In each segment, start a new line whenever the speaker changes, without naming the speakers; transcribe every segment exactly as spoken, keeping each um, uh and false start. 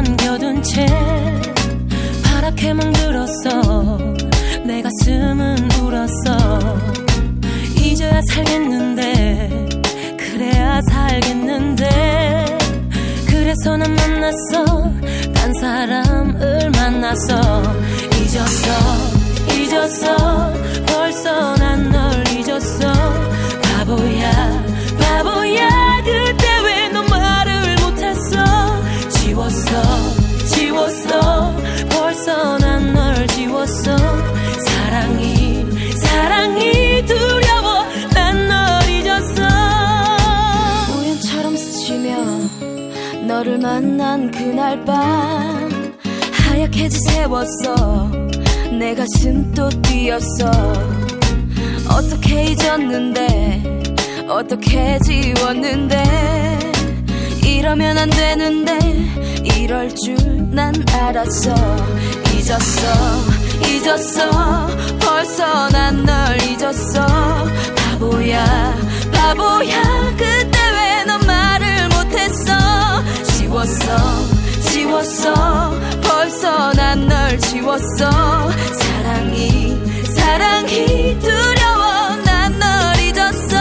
남겨둔 채 파랗게 멍들었어. 내 가슴은 울었어. 이제야 살겠는데, 그래야 살겠는데. 그래서 난 만났어. 딴 사람을 만났어. 잊었어, 잊었어. 벌써 난 널 잊었어. 바보야, 바보야. 그때 왜 너 말을 못했어. 지웠어, 지웠어. 벌써 난 널 지웠어. 사랑이, 사랑이 두려워. 난 널 잊었어. 우연처럼 스치며 너를 만난 그날 밤 하얗게 지새웠어. 내 가슴 또 뛰었어. 어떻게 잊었는데, 어떻게 지웠는데. 이러면 안 되는데, 이럴 줄 난 알았어. 잊었어, 잊었어. 벌써 난 널 잊었어. 바보야, 바보야. 그때 왜 넌 말을 못했어. 지웠어, 지웠어. 벌써 난 널 지웠어. 사랑이, 사랑이 두려워. 난 널 잊었어.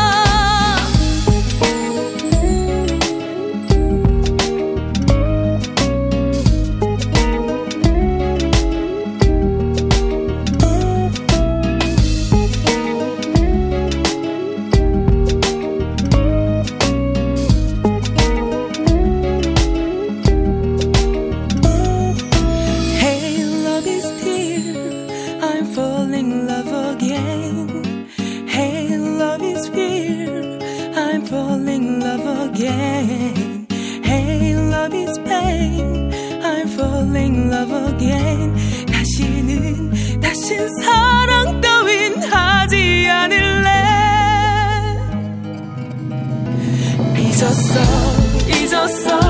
다시는, 다신 사랑 따윈 하지 않을래. 잊었어, 잊었어.